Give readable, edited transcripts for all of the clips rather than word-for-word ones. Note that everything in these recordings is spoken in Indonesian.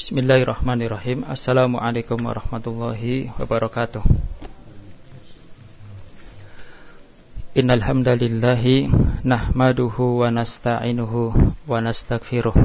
Bismillahirrahmanirrahim. Assalamualaikum warahmatullahi wabarakatuh. Innal hamdalillahi nahmaduhu wa nasta'inuhu wa nastaghfiruh.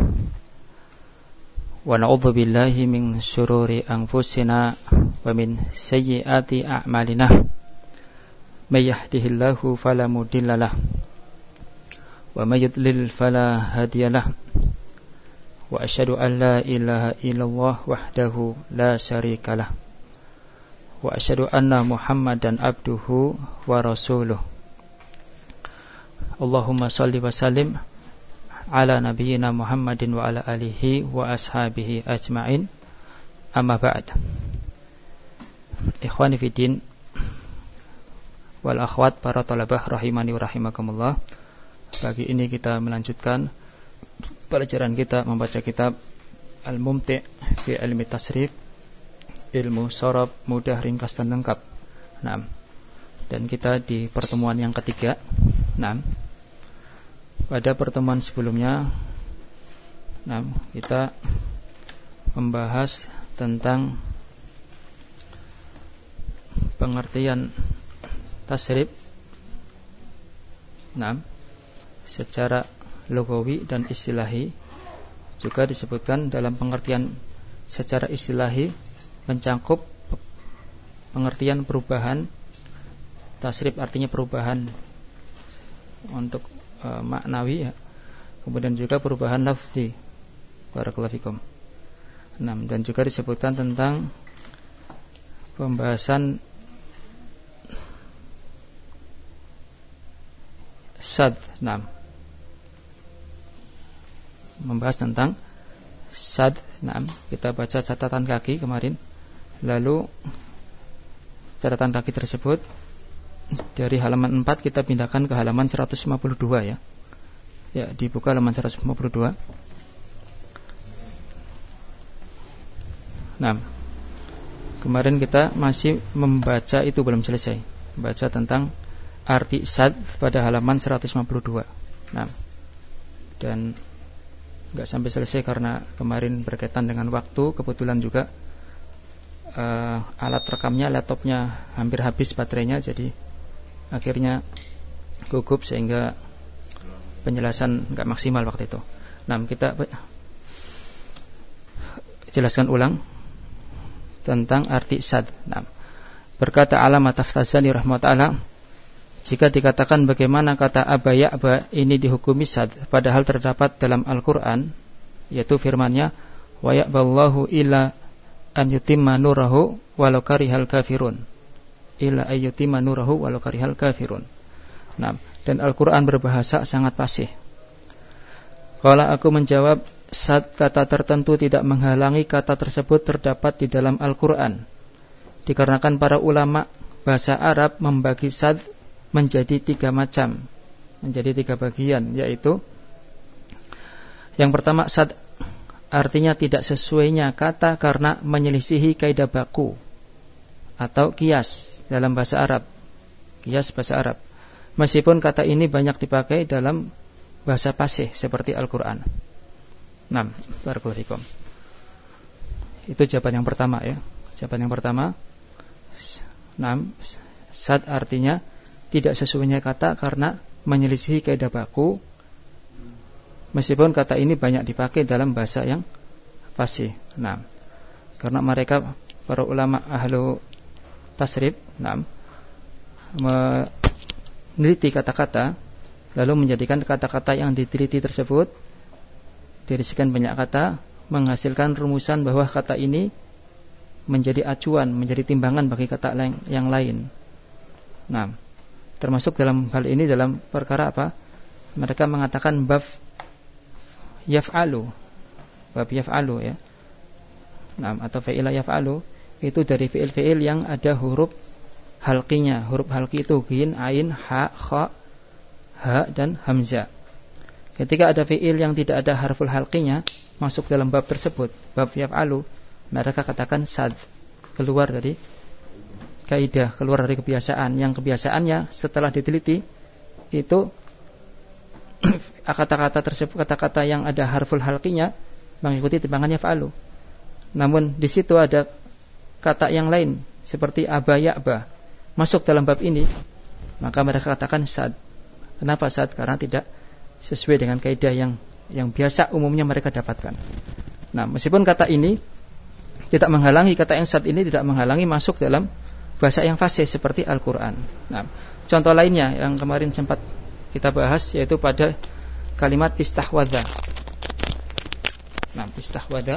Wa na'udzu billahi min syururi anfusina wa min sayyiati a'malina. May yahdihillahu fala mudhillalah wa may yudlil fala hadiyalah. Wa asyhadu an la ilaha illallah wahdahu la syarikalah. Wa asyhadu anna Muhammadan abduhu wa rasuluh. Allahumma shalli wa sallim ala nabiyyina Muhammadin wa ala alihi wa ashabihi ajma'in. Amma ba'd. Ikhwani fiddin wal akhwat, para talabah rahimani wa rahimakumullah. Pagi ini kita melanjutkan pelajaran kita membaca kitab Al-Mumti' fi Ilmi Tasrif, ilmu sharaf mudah, ringkas dan lengkap. Nah, dan kita di pertemuan yang ketiga. Nah, pada pertemuan sebelumnya, kita membahas tentang pengertian tasrif. Secara lugawi dan istilahi. Juga disebutkan dalam pengertian secara istilahi mencakup pengertian perubahan. Tasrif artinya perubahan untuk maknawi, ya. Kemudian juga perubahan lafzi. Barakallahu fikum. Dan juga disebutkan tentang pembahasan sad. Membahas tentang sad. Kita baca catatan kaki kemarin. Lalu catatan kaki tersebut dari halaman 4 kita pindahkan ke halaman 152, ya. Ya, dibuka halaman 152. Kemarin kita masih membaca, itu belum selesai. Baca tentang arti sad pada halaman 152. Dan enggak sampai selesai karena kemarin berkaitan dengan waktu. Kebetulan juga alat rekamnya, laptopnya hampir habis baterainya, jadi akhirnya gugup sehingga penjelasan enggak maksimal waktu itu. Kita jelaskan ulang tentang arti sad. Berkata Allamah Taftazani rahimahullah, jika dikatakan bagaimana kata aba ya'ba ini dihukumi sad, padahal terdapat dalam Al-Quran, yaitu firman-Nya, wa ya'ballahu illa an yutimma nurahu walau karihal kafirun, illa an yutimma nurahu walau karihal kafirun. Dan Al-Quran berbahasa sangat fasih. Kalau aku menjawab, sad kata tertentu tidak menghalangi kata tersebut terdapat di dalam Al-Quran, dikarenakan para ulama bahasa Arab membagi sad menjadi 3 macam, menjadi 3 bagian, yaitu yang pertama, sad artinya tidak sesuainya kata karena menyelisihi kaidah baku atau qiyas dalam bahasa Arab. Qiyas bahasa Arab, meskipun kata ini banyak dipakai dalam bahasa fasih seperti Al-Quran. Barakallahu fikum. Itu jawaban yang pertama, ya. Jawaban yang pertama, sad artinya tidak sesuainya kata karena menyelisihi kaidah baku, meskipun kata ini banyak dipakai dalam bahasa yang fasih. Karena mereka, para ulama ahlu tasrif, meneliti kata-kata, lalu menjadikan kata-kata yang diteliti tersebut dari sekian banyak kata menghasilkan rumusan bahwa kata ini menjadi acuan, menjadi timbangan bagi kata yang lain. Termasuk dalam hal ini dalam perkara apa? Mereka mengatakan bab yaf'alu, ya. Atau fi'ila yaf'alu, itu dari fi'il yang ada huruf halqinya. Huruf halqi itu ghin, ain, ha, kha, ha dan hamzah. Ketika ada fi'il yang tidak ada harful halqinya masuk dalam bab tersebut, bab yaf'alu, mereka katakan sad, keluar dari kaidah, keluar dari kebiasaan, yang kebiasaannya setelah diteliti itu kata-kata tersebut, kata-kata yang ada harful halqinya mengikuti timbangan yaf'alu. namun di situ ada kata yang lain seperti aba ya'ba masuk dalam bab ini, maka mereka katakan sad. Kenapa sad? Karena tidak sesuai dengan kaidah yang biasa umumnya mereka dapatkan. Nah, meskipun kata ini tidak menghalangi, kata yang sad ini tidak menghalangi masuk dalam bahasa yang fasih seperti Al-Quran. Nah, contoh lainnya yang kemarin sempat kita bahas yaitu pada kalimat istahwadha. Nah, istahwadha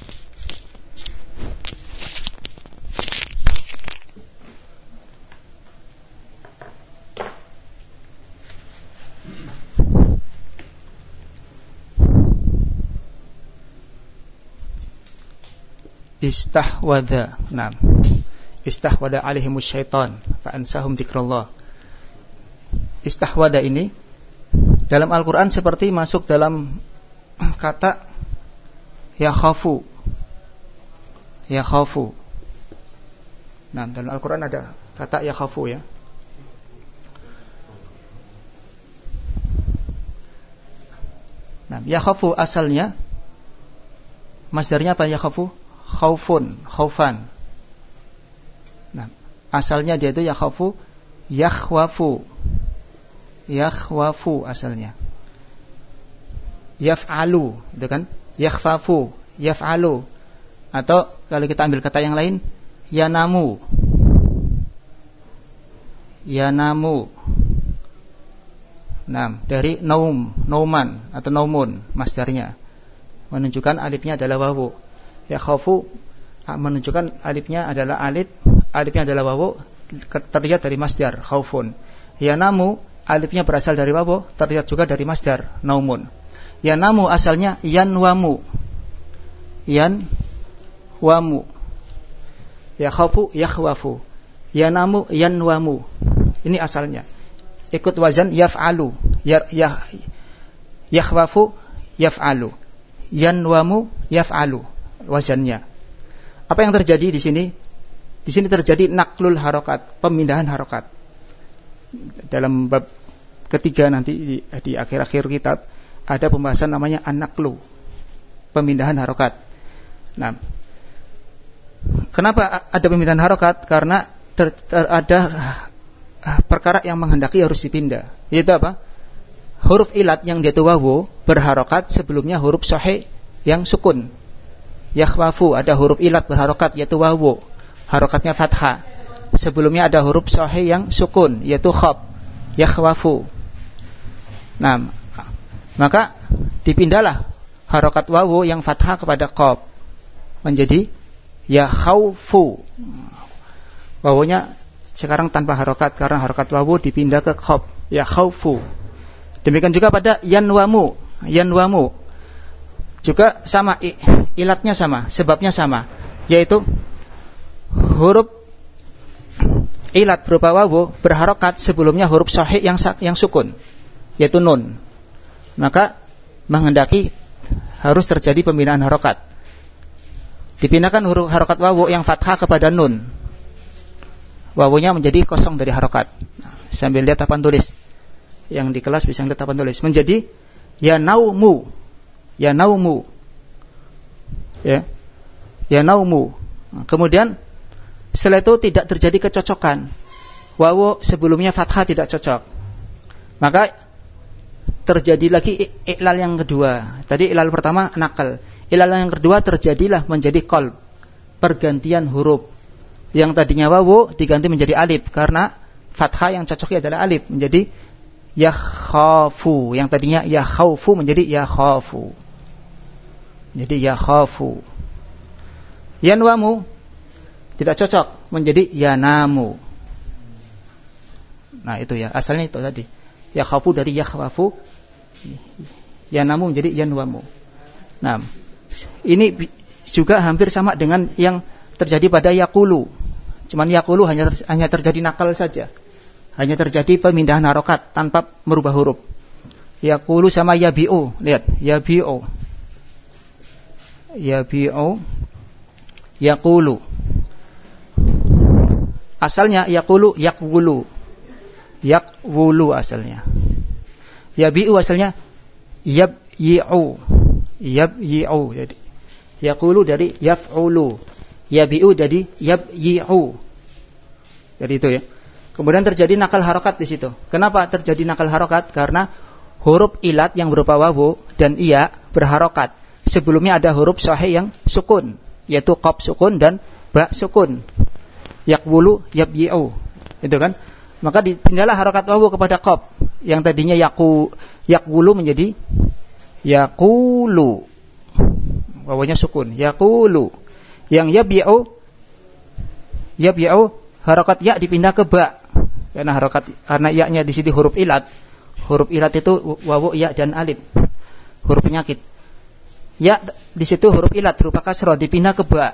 istahwadha. Nah, istahwada alaihimus syaitan fa ansahum dzikrullah. Istahwada ini dalam Al-Quran seperti masuk dalam kata yakhafu. Yakhafu. Nah, dalam Al-Quran ada kata yakhafu ya. Nah, yakhafu asalnya masdarnya apa yakhafu? Khaufun, khaufan. Nah, asalnya dia itu yakhafu, yakhwafu. Yakhwafu asalnya. Yaf'alu, itu kan? Yakhfafu, yaf'alu. Atau kalau kita ambil kata yang lain, yanamu. Yanamu. Nah, dari naum, nauman atau naumun masdarnya. Menunjukkan alifnya adalah wawu. Yakhafu menunjukkan alifnya adalah alifnya adalah wawu, terlihat dari masdar khaufun. Yanamu alifnya berasal dari wawu, terlihat juga dari masdar naumun. Yanamu asalnya yanwamu. Yanwamu. Yakhafu yakhwafu. Yanamu yanwamu. Ini asalnya. Ikut wazan yaf'alu. Yakhwafu yaf'alu. Yanwamu yaf'alu. Wazannya. Apa yang terjadi di sini? Di sini terjadi naklul harokat, pemindahan harokat. Dalam bab ketiga nanti di akhir-akhir kitab ada pembahasan namanya an-naklu, pemindahan harokat. Nah, kenapa ada pemindahan harokat? Karena ada perkara yang menghendaki harus dipindah. Yaitu apa? Huruf ilat yang dia itu wawu berharokat sebelumnya huruf sahih yang sukun. Yakhwafu ada huruf ilat berharokat yaitu wawu, harokatnya fathah. Sebelumnya ada huruf sahih yang sukun yaitu khab, yakhwafu. Nah, maka dipindahlah harokat wawu yang fathah kepada khab menjadi yakhawfu. Wawunya sekarang tanpa harokat karena harokat wawu dipindah ke khab, yakhawfu. Demikian juga pada yanwamu. Yanwamu juga sama, ilatnya sama, sebabnya sama, yaitu huruf ilat berupa wawu berharokat sebelumnya huruf sahih yang sukun, yaitu nun. Maka menghendaki harus terjadi pemindahan harokat. Dipindahkan huruf harokat wawu yang fathah kepada nun. Wawunya menjadi kosong dari harokat. Sambil lihat papan tulis. Yang di kelas bisa lihat papan tulis. Menjadi yanaumu. Yanaumu. Ya. Yanaumu. Kemudian setelah itu tidak terjadi kecocokan. Wawu sebelumnya fathah tidak cocok. Maka terjadi lagi iklal yang kedua. Tadi iklal pertama nakal. Iklal yang kedua terjadilah menjadi qalb, pergantian huruf. Yang tadinya wawu diganti menjadi alif karena fathah yang cocoknya adalah alif, menjadi yakhafu. Yang tadinya yakhaufu menjadi yakhafu. Jadi yakhafu. Yanwamu tidak cocok menjadi yanamu. Nah, itu ya, asalnya itu tadi. Yakhafu dari yakhwafu, yanamu menjadi yanwamu. Nah, ini juga hampir sama dengan yang terjadi pada yaqulu. Cuman yaqulu hanya terjadi nakal saja. Hanya terjadi pemindahan harokat tanpa merubah huruf. Yaqulu sama yabi'u. Lihat, yabi'u. Yabi'u, yaqulu. Asalnya yaqulu, yaqwulu. Yaqwulu asalnya. Yabi'u asalnya yabyi'u. Yabyi'u. Jadi Yaqulu dari yaf'ulu. Yabi'u dari yabyi'u. Jadi itu ya. Kemudian terjadi nakal harokat di situ. Kenapa terjadi nakal harokat? Karena huruf ilat yang berupa wawu dan iya berharokat. Sebelumnya ada huruf sahih yang sukun, yaitu qaf sukun dan ba sukun. Yaqulu yabyi'u. Itu kan? Maka dipindahlah harokat wawu kepada qaf. Yang tadinya yaqulu menjadi yaqulu. Wawunya sukun. Yaqulu. Yang yabyi'u harokat ya dipindah ke ba. Karena ya-nya di sini huruf ilat. Huruf ilat itu wawu, ya dan alif. Huruf penyakit. Ya di situ huruf ilat berupa kasrah dipindah ke ba.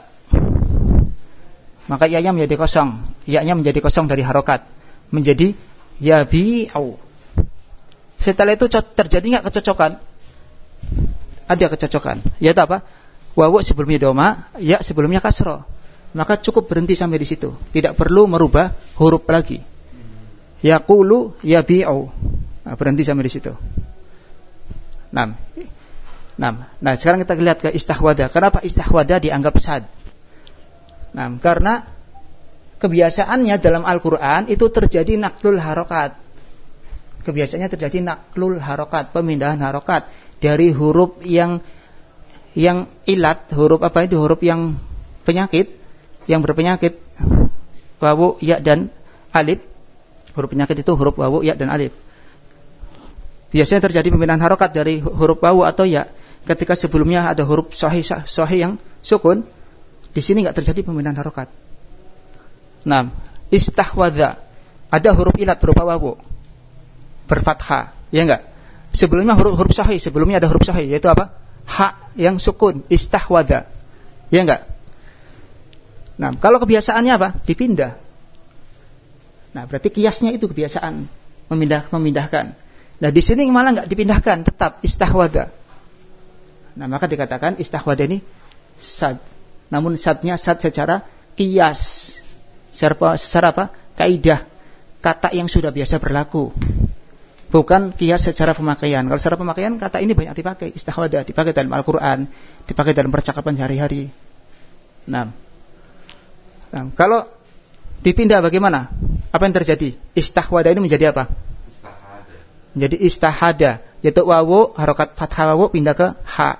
Maka ya-nya menjadi kosong. Ya-nya menjadi kosong dari harokat. Menjadi yabi'u. Setelah itu terjadi enggak kecocokan? Ada kecocokan. Yaitu apa? Wawu sebelumnya doma, ya sebelumnya kasrah. Maka cukup berhenti sampai di situ. Tidak perlu merubah huruf lagi. Yaqulu yabi'u. Berhenti sampai di situ. Nah, sekarang kita lihat ke istahwada. Kenapa istahwada dianggap sad? Nah, karena kebiasaannya dalam Al-Qur'an itu terjadi naklul harokat. Kebiasaannya terjadi naklul harokat, pemindahan harokat dari huruf yang ilat, huruf apa itu? Huruf yang penyakit, yang berpenyakit, wawu, ya dan alif. Huruf penyakit itu huruf wawu, ya dan alif. Biasanya terjadi pemindahan harokat dari huruf wawu atau ya ketika sebelumnya ada huruf sahih yang sukun. Di sini enggak terjadi pemindahan harokat. Nah, istahwadha ada huruf ilat berupa wawu berfathah, ya enggak? Sebelumnya huruf sahih, sebelumnya ada huruf sahih yaitu apa? Ha yang sukun, istahwadha. Ya enggak? Nah, kalau kebiasaannya apa? Dipindah. Nah, berarti kiasnya itu kebiasaan memindahkan. Nah, di sini malah enggak dipindahkan, tetap istahwadha. Nah, maka dikatakan istahwadha ini sad. Namun sadnya sad secara kias. Secara apa? Kaidah. Kata yang sudah biasa berlaku. Bukan kias secara pemakaian. Kalau secara pemakaian kata ini banyak dipakai. Istahwadha dipakai dalam Al-Quran, dipakai dalam percakapan sehari-hari. Nah, kalau dipindah bagaimana? Apa yang terjadi? Istahwadha ini menjadi apa? Menjadi istahada. Yaitu wawu, harokat fathah wawu pindah ke ha.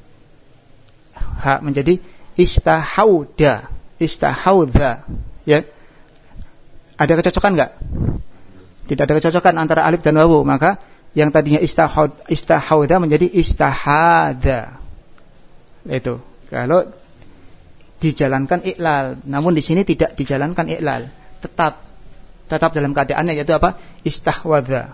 Ha menjadi istahawda. Istahawdha. Ya. Ada kecocokan enggak? Tidak ada kecocokan antara alif dan wawu, maka yang tadinya istahawda menjadi istahada. Itu kalau dijalankan iklal, namun di sini tidak dijalankan iklal, tetap dalam keadaannya yaitu apa? Istahwadha.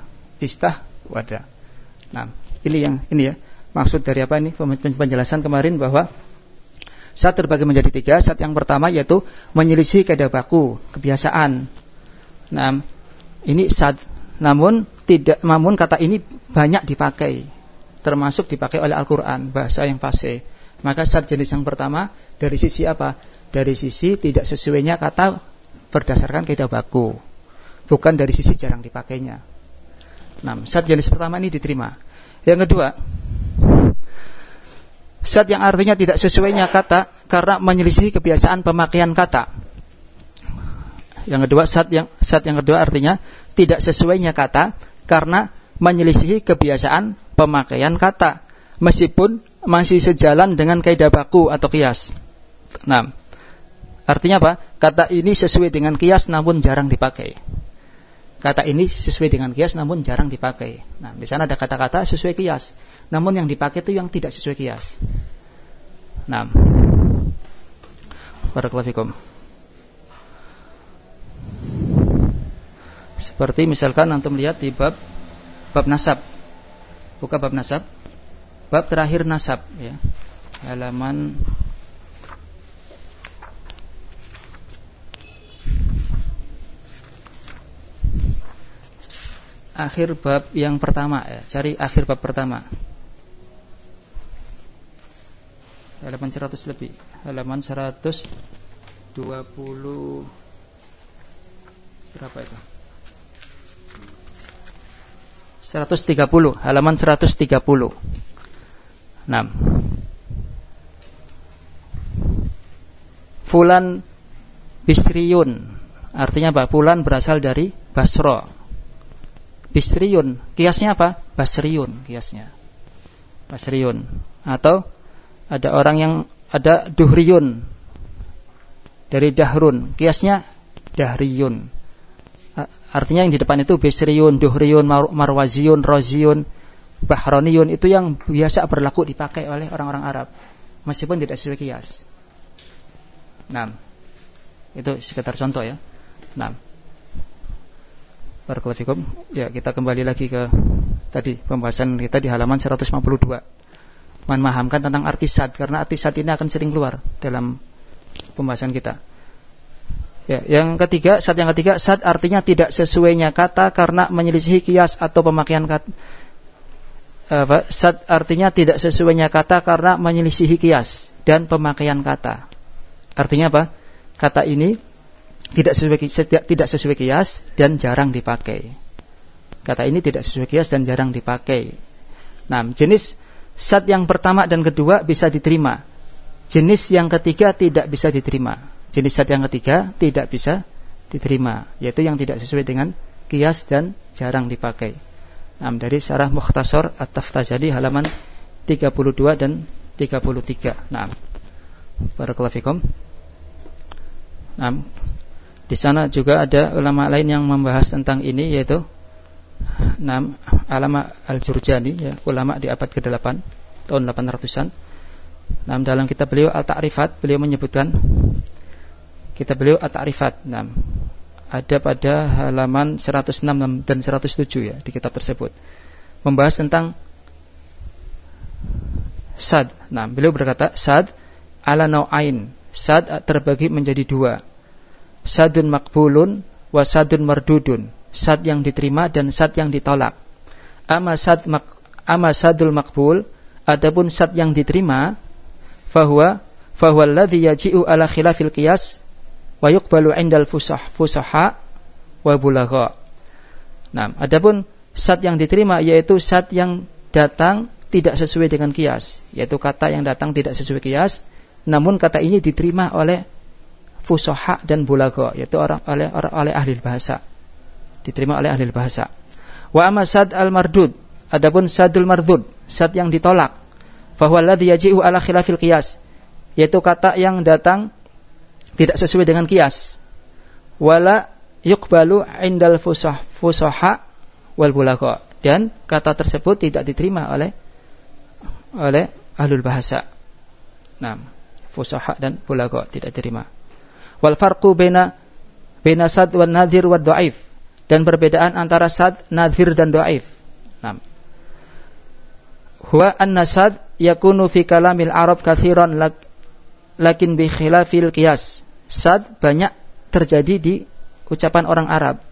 Nah, ini ya maksud dari apa ini penjelasan kemarin bahwa sad terbagi menjadi 3. Sad yang pertama yaitu menyelisih kaidah baku, kebiasaan. Nah, ini sad, namun kata ini banyak dipakai, termasuk dipakai oleh Al-Quran, bahasa yang fasih. Maka sad jenis yang pertama dari sisi apa? Dari sisi tidak sesuainya kata berdasarkan kaidah baku, bukan dari sisi jarang dipakainya. Nah, sad jenis pertama ini diterima. Yang kedua, sad yang artinya tidak sesuainya kata karena menyelisih kebiasaan pemakaian kata. Yang kedua, sad yang kedua artinya tidak sesuainya kata karena menyelisihi kebiasaan pemakaian kata, meskipun masih sejalan dengan kaidah baku atau kias. Nah, artinya apa? Kata ini sesuai dengan kias namun jarang dipakai. Kata ini sesuai dengan kias namun jarang dipakai. Nah, di sana ada kata-kata sesuai kias, namun yang dipakai itu yang tidak sesuai kias. Nah, barakallahu fikum. Seperti misalkan antum lihat di bab nasab. Buka bab nasab. Bab terakhir nasab ya. Halaman akhir bab yang pertama ya. Cari akhir bab pertama. Halaman 100 lebih. Halaman 120 berapa itu? 130, halaman 130. 6. fulan Bisriyun, artinya apa? Fulan berasal dari Basra. Bisriyun, kiasnya apa? Basriyun, kiasnya Basriyun. Atau ada orang yang ada Duhriyun dari Dahrun, kiasnya Dahriyun. Artinya yang di depan itu Bisriyun, Duhriyun, Marwaziyun, Roziyun, Bahroniyun, itu yang biasa berlaku dipakai oleh orang-orang Arab, meskipun tidak sesuai kias. Itu sekitar contoh ya. Barakallahu fikum. Ya, kita kembali lagi ke tadi pembahasan kita di halaman 152. Memahamkan tentang arti sad, karena arti sad ini akan sering keluar dalam pembahasan kita. Ya, yang ketiga, sad artinya tidak sesuainya kata karena menyelisihi kias atau pemakaian kata. Sad artinya tidak sesuainya kata karena menyelisihi kias dan pemakaian kata. Artinya apa? Kata ini tidak sesuai kias dan jarang dipakai. Kata ini tidak sesuai kias dan jarang dipakai. Jenis sad yang pertama dan kedua bisa diterima. Jenis yang ketiga tidak bisa diterima. Jenis sad yang ketiga tidak bisa diterima, yaitu yang tidak sesuai dengan kias dan jarang dipakai. Dari Syarah Mukhtasar At-Taftazani halaman 32 dan 33. Barakallahu fikum. Di sana juga ada ulama lain yang membahas tentang ini, yaitu Alama Al-Jurjani, ya, ulama di abad ke-8 tahun 800-an. Dalam kitab beliau Al-Ta'rifat, beliau menyebutkan kitab beliau At-Ta'rifat. Ada pada halaman 106 dan 107 ya di kitab tersebut, membahas tentang sad. Beliau berkata, sad ala nau'ain, sad terbagi menjadi dua. Sadun makbulun wa sadun mardudun, sad yang diterima dan sad yang ditolak. Ama sadul makbul, adapun sad yang diterima, fahuwa alladhi yaji'u ala khilafil qiyas wa yuqbalu 'indal fusaha wa bulagha. Adapun sad yang diterima yaitu sad yang datang tidak sesuai dengan qiyas, yaitu kata yang datang tidak sesuai qiyas, namun kata ini diterima oleh fusaha dan bulagha, yaitu oleh ahli bahasa. Diterima oleh ahli bahasa. Wa amma sad al-mardud, adapun sadul mardud, sad yang ditolak, fahuwa alladhi yaji'u ala khilafil qiyas, yaitu kata yang datang tidak sesuai dengan qiyas. Wala yuqbalu 'indal fusaha wal bulagha, dan kata tersebut tidak diterima oleh ahlul bahasa. Fusaha dan bulagha tidak diterima. Wal farqu baina sad wan nadhir wad dhaif, dan perbedaan antara sad, nadhir dan dhaif. Huwa anna sad yakunu fi kalamil arab katsiran lakin bi khilafil qiyas. Sad banyak terjadi di ucapan orang Arab.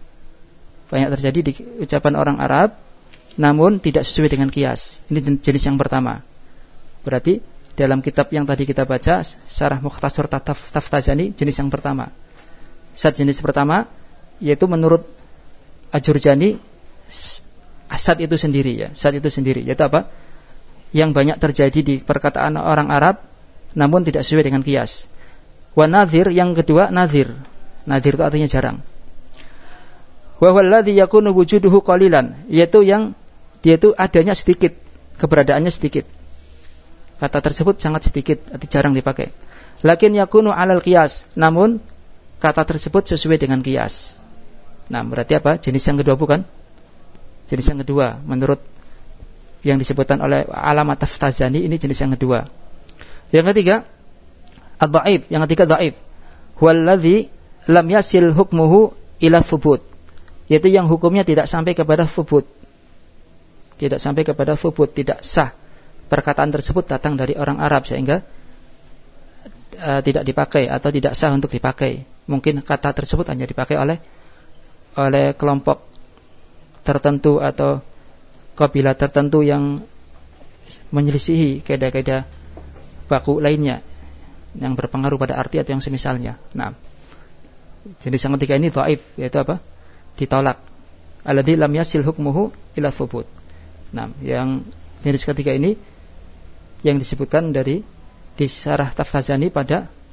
Namun tidak sesuai dengan qiyas. Ini jenis yang pertama. Berarti dalam kitab yang tadi kita baca, Syarah Mukhtasar Taftazani, jenis yang pertama. Sad jenis pertama, yaitu menurut Al-Jurjani, sad itu sendiri ya. Sad itu sendiri, yaitu apa? Yang banyak terjadi di perkataan orang Arab, namun tidak sesuai dengan qiyas. Wa nadhir, yang kedua nadhir. Nadhir itu artinya jarang. Wa huwa alladhi yakunu wujuduhu qalilan, yaitu yang dia itu adanya sedikit, keberadaannya sedikit. Kata tersebut sangat sedikit, arti jarang dipakai. Lakin yakunu alal qiyas, namun kata tersebut sesuai dengan qiyas. Berarti apa? Jenis yang kedua bukan? Jenis yang kedua menurut yang disebutkan oleh Alama Taftazani, ini jenis yang kedua. Yang ketiga ad-dhaif, yang ketiga dhaif. Huwallazi lam yasil hukmuhu ila thubut, yaitu yang hukumnya tidak sampai kepada thubut. Tidak sampai kepada thubut, tidak sah. Perkataan tersebut datang dari orang Arab sehingga tidak dipakai atau tidak sah untuk dipakai. Mungkin kata tersebut hanya dipakai oleh kelompok tertentu atau kabilah tertentu yang menyelisihi kaidah-kaidah baku lainnya yang berpengaruh pada arti atau yang semisalnya. Jenis yang ketiga ini dhaif, yaitu apa? Ditolak. Alladzi lam yasil hukmuhu ila thubut. Yang jenis ketiga ini yang disebutkan di Syarah Taftazani pada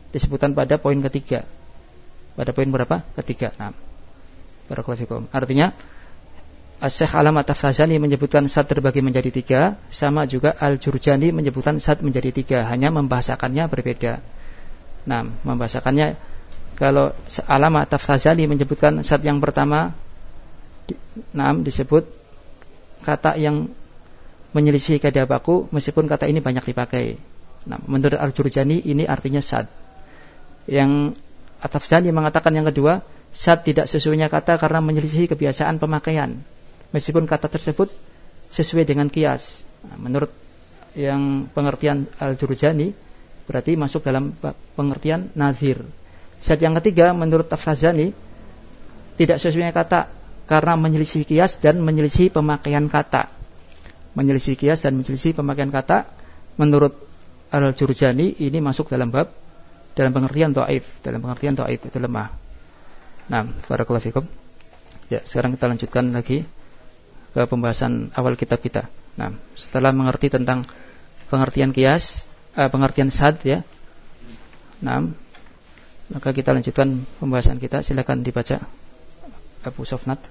disebutkan pada poin ketiga. Pada poin berapa? Ketiga. Nah, barakallahu fikum. Artinya Syekh Alamah Taftazani menyebutkan sad terbagi menjadi 3, sama juga Al-Jurjani menyebutkan sad menjadi 3, hanya membahasakannya berbeda. Nah, membahasakannya, kalau Alamah Taftazani menyebutkan sad yang pertama, disebut kata yang menyelisih kaidah baku, meskipun kata ini banyak dipakai. Nah, menurut Al-Jurjani ini artinya sad. Yang At-Taftazani mengatakan yang kedua, sad tidak sesuainya kata karena menyelisih kebiasaan pemakaian, meskipun kata tersebut sesuai dengan qiyas. Nah, menurut yang pengertian Al-Jurjani berarti masuk dalam pengertian nadhir. Sad yang ketiga menurut Taftazani tidak sesuainya kata karena menyelisih qiyas dan menyelisih pemakaian kata. Menyelisih qiyas dan menyelisih pemakaian kata menurut Al-Jurjani ini masuk dalam pengertian dhaif, itu lemah. Nah, barakallahu fikum. Ya, sekarang kita lanjutkan lagi ke pembahasan awal kitab kita. Nah, setelah mengerti tentang pengertian qiyas, pengertian sad ya. Nah, maka kita lanjutkan pembahasan kita. Silakan dibaca Abu Sofnat.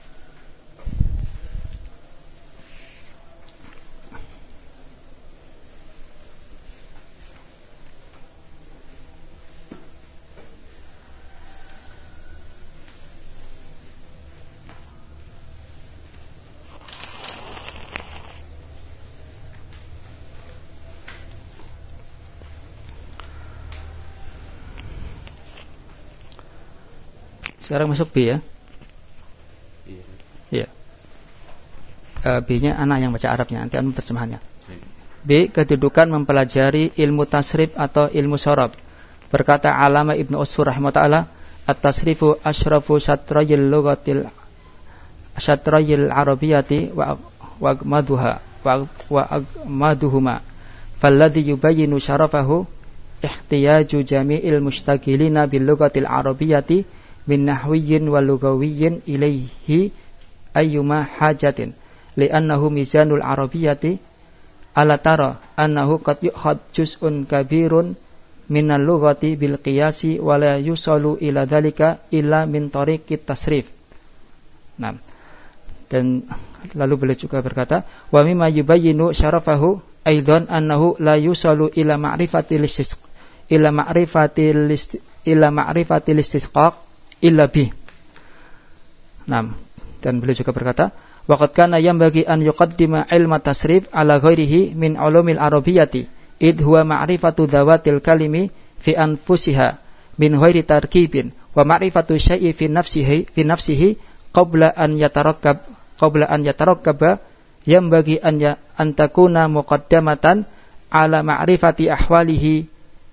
Sekarang masuk B ya. Iya. B-nya anak yang baca Arabnya, nanti anu terjemahannya. B. Kedudukan mempelajari ilmu tasrif atau ilmu sorob. Berkata Alamah Ibnu Usfur rahimahullah, at-tasrifu asyrafu syatrayil lughatil arabiyyati wa agmaduhuma. Falladhi yubayyinu syarafahu ihtiyaju jami'il mushtagilina bil lughatil arabiyyati min nahwiyyin wa lugawiyyin ilaihi ayyuma hajatin li'annahu mizanul arabiyyati ala tara annahu qad yukhad juz'un kabirun minal lughati bil qiyasi wa la yusalu ila dhalika illa min tariqit tasrif. Nah, dan lalu beliau juga berkata wa mimma yubayyinu syarafahu aidan annahu la yusalu ila ma'rifatil istisqaq illa bih. Nah, dan beliau juga berkata, waqad kana yanbaghi an yuqaddima ilma tasrif ala ghairihi min ulumil arabiyyati id huwa ma'rifatu dhawatil kalimi fi anfusiha min ghairi tarkibin wa ma'rifatu syai'i fi nafsihi qabla an yatarakkaba yanbaghi an takuna muqaddamatan ala ma'rifati ahwalihi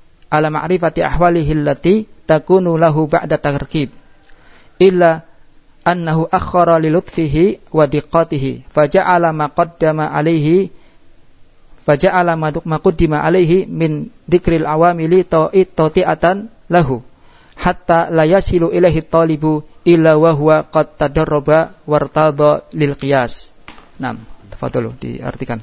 allati takunu lahu ba'da tarkib illa annahu akhara li lutfihi wa diqqatihi faja'ala ma qaddima alaihi min dzikril awamili ta'iatan lahu hatta la yasilu ilaihi talibu illa wa huwa qad tadarraba wartada lil qiyas. Nah, tafadhalu diartikan.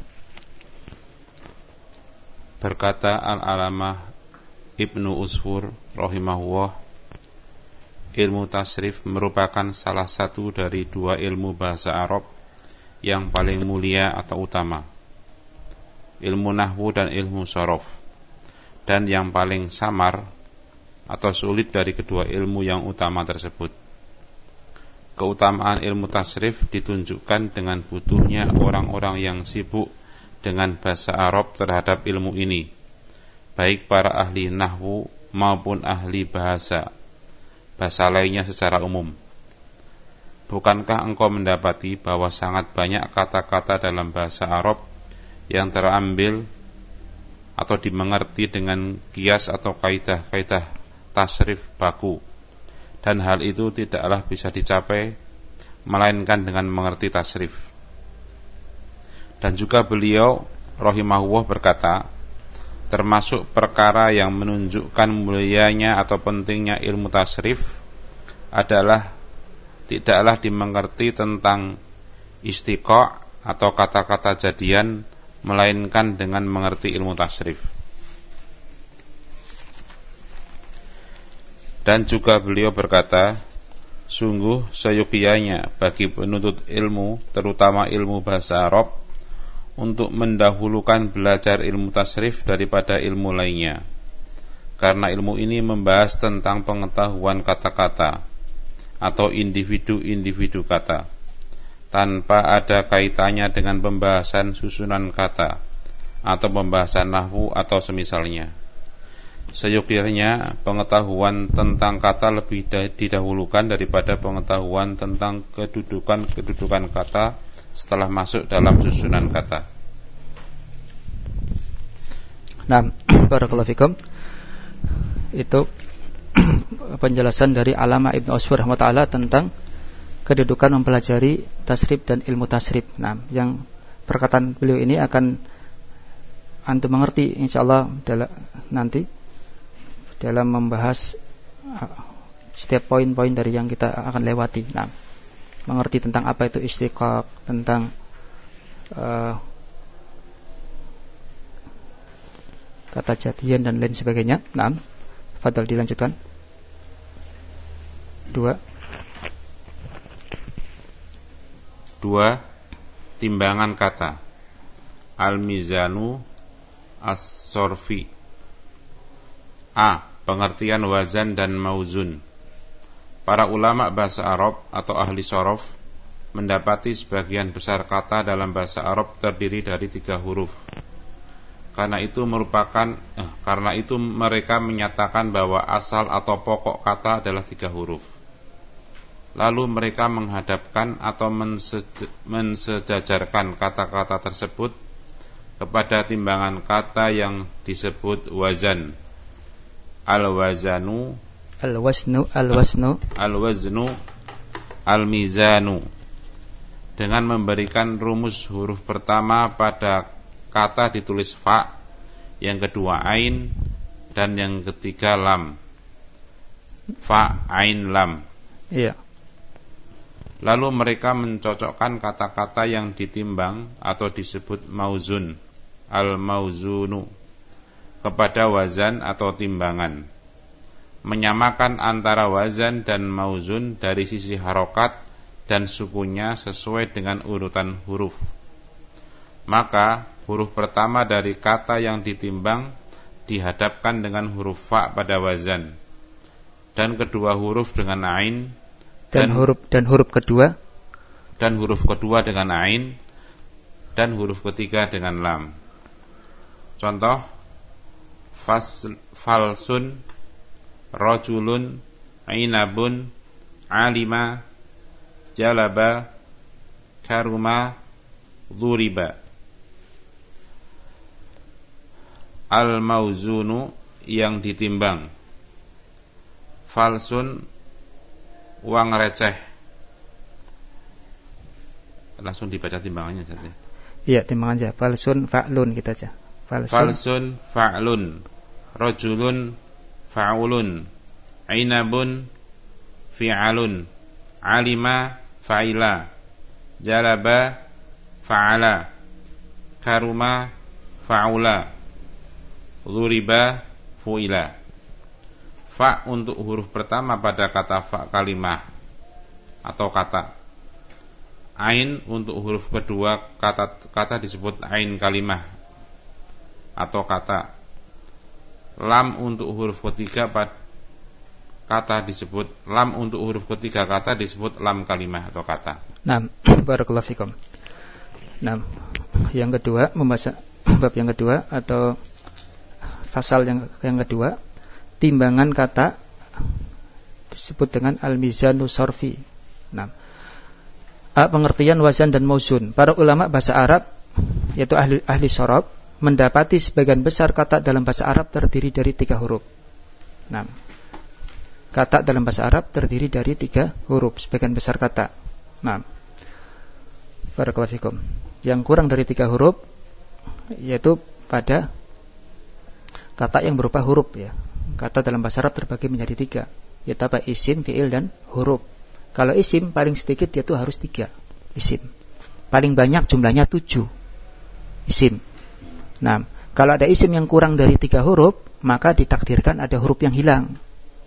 Berkata Al-Alamah Ibnu Usfur rahimahullah, ilmu tasrif merupakan salah satu dari dua ilmu bahasa Arab yang paling mulia atau utama, ilmu nahwu dan ilmu sorof, dan yang paling samar atau sulit dari kedua ilmu yang utama tersebut. Keutamaan ilmu tasrif ditunjukkan dengan butuhnya orang-orang yang sibuk dengan bahasa Arab terhadap ilmu ini, baik para ahli nahwu maupun ahli bahasa lainnya secara umum. Bukankah engkau mendapati bahwa sangat banyak kata-kata dalam bahasa Arab yang terambil atau dimengerti dengan qiyas atau kaidah-kaidah tasrif baku, dan hal itu tidaklah bisa dicapai melainkan dengan mengerti tasrif. Dan juga beliau rahimahullah berkata, termasuk perkara yang menunjukkan mulianya atau pentingnya ilmu tasrif adalah tidaklah dimengerti tentang istiqa' atau kata-kata jadian melainkan dengan mengerti ilmu tasrif. Dan juga beliau berkata, sungguh seyogianya bagi penuntut ilmu, terutama ilmu bahasa Arab, untuk mendahulukan belajar ilmu tasrif daripada ilmu lainnya, karena ilmu ini membahas tentang pengetahuan kata-kata atau individu-individu kata, tanpa ada kaitannya dengan pembahasan susunan kata atau pembahasan nahwu atau semisalnya. Seyogianya pengetahuan tentang kata lebih didahulukan daripada pengetahuan tentang kedudukan kata setelah masuk dalam susunan kata. Nah, barakallahu fikum. Itu penjelasan dari Allamah Ibnu Ashur rahimahullah tentang kedudukan mempelajari tasrif dan ilmu tasrif. Nah, yang perkataan beliau ini akan antum mengerti insyaallah nanti dalam membahas setiap poin-poin dari yang kita akan lewati. Nah, mengerti tentang apa itu istiqaq, tentang kata jadian dan lain sebagainya. Nah, fadhal dilanjutkan. 2. Timbangan kata. Al-mizanu as-sorfi. A. Pengertian wazan dan mauzun. Para ulama bahasa Arab atau ahli sorof mendapati sebagian besar kata dalam bahasa Arab terdiri dari 3 huruf. Karena itu mereka menyatakan bahwa asal atau pokok kata adalah 3 huruf. Lalu mereka menghadapkan atau mensejajarkan kata-kata tersebut kepada timbangan kata yang disebut wazan. Al-waznu, al-mizanu, dengan memberikan rumus huruf pertama pada kata ditulis fa, yang kedua ain, dan yang ketiga lam. Fa, ain, lam. Iya. Lalu mereka mencocokkan kata-kata yang ditimbang atau disebut mauzun, al-mauzunu, kepada wazan atau timbangan, menyamakan antara wazan dan mauzun dari sisi harokat dan sukunnya sesuai dengan urutan huruf. Maka huruf pertama dari kata yang ditimbang dihadapkan dengan huruf fa pada wazan, dan kedua huruf dengan ain, dan huruf kedua dengan ain, dan huruf ketiga dengan lam. Contoh: falsun, rajulun, ainabun, alima, jalaba, karuma, dhuriba. Al-mauzunu, yang ditimbang. Falsun, uang receh. Langsung dibaca timbangannya saja. Iya, timbangan aja. Falsun, fa'lun kita aja. Falsun, fa'lun, rajulun, fa'ulun, ainabun, fi'alun, alima, fa'ila, jalaba, fa'ala, karuma, fa'ula, dhuriba, fu'ila. Fa untuk huruf pertama pada kata fa kalimah atau kata. Ain untuk huruf kedua kata disebut ain kalimah atau kata. Lam untuk huruf ketiga kata disebut lam untuk huruf ketiga kata disebut lam kalimah atau kata. Nah, barakallahu fikum. Nah, yang kedua membahas bab yang kedua atau fasal yang kedua, timbangan kata disebut dengan al-mizanu sorfi. Nah, pengertian wazan dan mauzun. Para ulama bahasa Arab, yaitu ahli sorof, mendapati sebagian besar kata dalam bahasa Arab terdiri dari 3 huruf. Nah, kata dalam bahasa Arab terdiri dari 3 huruf, sebagian besar kata. Nah, barakallahu fikum. Yang kurang dari 3 huruf yaitu pada kata yang berupa huruf ya. Kata dalam bahasa Arab terbagi menjadi 3, yaitu apa? Isim, fi'il, dan huruf. Kalau isim paling sedikit yaitu harus 3 isim. Paling banyak jumlahnya 7 isim. Nah, kalau ada isim yang kurang dari 3 huruf, maka ditakdirkan ada huruf yang hilang.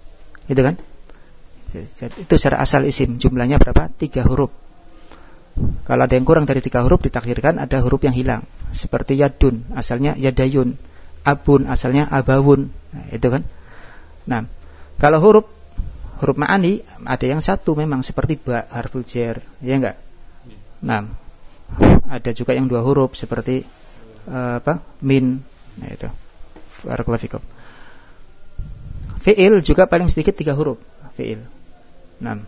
Itu kan? Itu secara asal isim, jumlahnya berapa? 3 huruf. Kalau ada yang kurang dari 3 huruf, ditakdirkan ada huruf yang hilang. Seperti yadun, asalnya yadayun. Abun, asalnya abawun. Nah, itu kan? Nah, kalau huruf ma'ani, ada yang satu memang, seperti ba, harful jar, ya enggak? Nah, ada juga yang 2 huruf, seperti min. Nah, itu. Barakallahu fikum. Fi'il juga paling sedikit 3 huruf. Fi'il. Nah,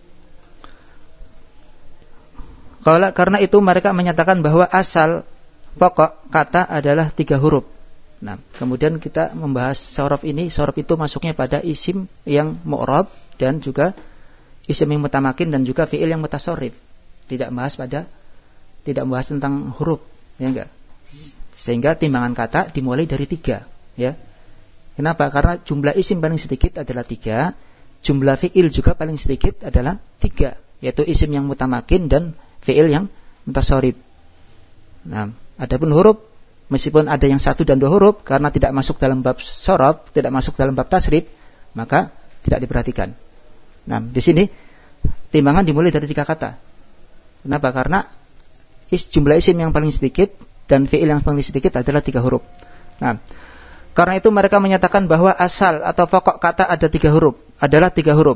karena itu mereka menyatakan bahwa asal pokok kata adalah 3 huruf. Nah, kemudian kita membahas sorof ini. Sorof itu masuknya pada isim yang mu'rab dan juga isim yang mutamakin dan juga fi'il yang mutasorrif. Tidak membahas tentang huruf, ya enggak? Sehingga timbangan kata dimulai dari 3, ya. Kenapa? Karena jumlah isim paling sedikit adalah 3, jumlah fi'il juga paling sedikit adalah 3, yaitu isim yang mutamakin dan fi'il yang mutasorrif. Nah, adapun huruf, meskipun ada yang 1 dan 2 huruf, karena tidak masuk dalam bab sorof, tidak masuk dalam bab tasrif, maka tidak diperhatikan. Nah, di sini timbangan dimulai dari 3 kata. Kenapa? Karena jumlah isim yang paling sedikit dan fi'il yang paling sedikit adalah 3 huruf. Nah, karena itu mereka menyatakan bahwa asal atau pokok kata ada 3 huruf, adalah 3 huruf.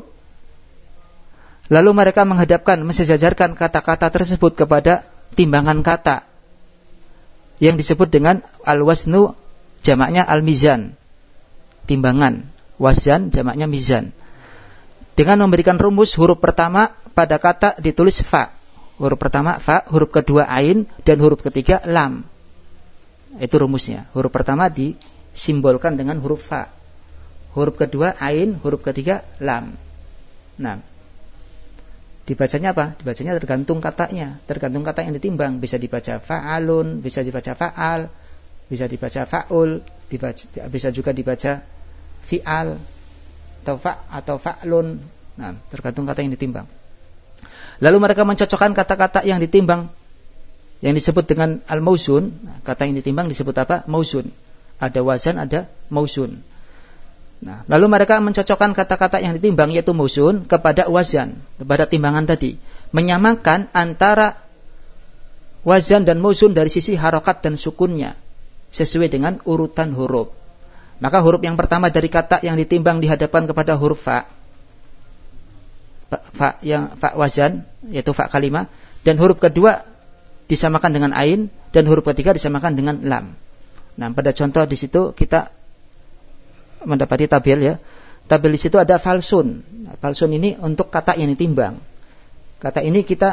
Lalu mereka mensejajarkan kata-kata tersebut kepada timbangan kata yang disebut dengan al-waznu, jamaknya al-mizan. Timbangan, wazan jamaknya mizan. Dengan memberikan rumus huruf pertama pada kata ditulis fa. Huruf pertama fa, huruf kedua ain, dan huruf ketiga lam. Itu rumusnya. Huruf pertama disimbolkan dengan huruf fa. Huruf kedua ain, huruf ketiga lam. Nah, dibacanya apa? Dibacanya tergantung katanya, tergantung kata yang ditimbang. Bisa dibaca fa'alun, bisa dibaca fa'al, bisa dibaca fa'ul, bisa juga dibaca fi'al atau fa'lun. Nah, tergantung kata yang ditimbang. Lalu mereka mencocokkan kata-kata yang ditimbang yang disebut dengan al-mauzun. Kata yang ditimbang disebut apa? Mauzun. Ada wazan, ada mauzun. Nah, lalu mereka mencocokkan kata-kata yang ditimbang yaitu mauzun kepada wazan, kepada timbangan tadi, menyamakan antara wazan dan mauzun dari sisi harokat dan sukunnya sesuai dengan urutan huruf. Maka huruf yang pertama dari kata yang ditimbang dihadapkan kepada huruf fa wazan, yaitu fa kalimah, dan huruf kedua disamakan dengan ain, dan huruf ketiga disamakan dengan lam. Nah, pada contoh di situ kita mendapati tabel, ya. Tabel di situ ada falsun. Nah, falsun ini untuk kata yang ditimbang. Kata ini kita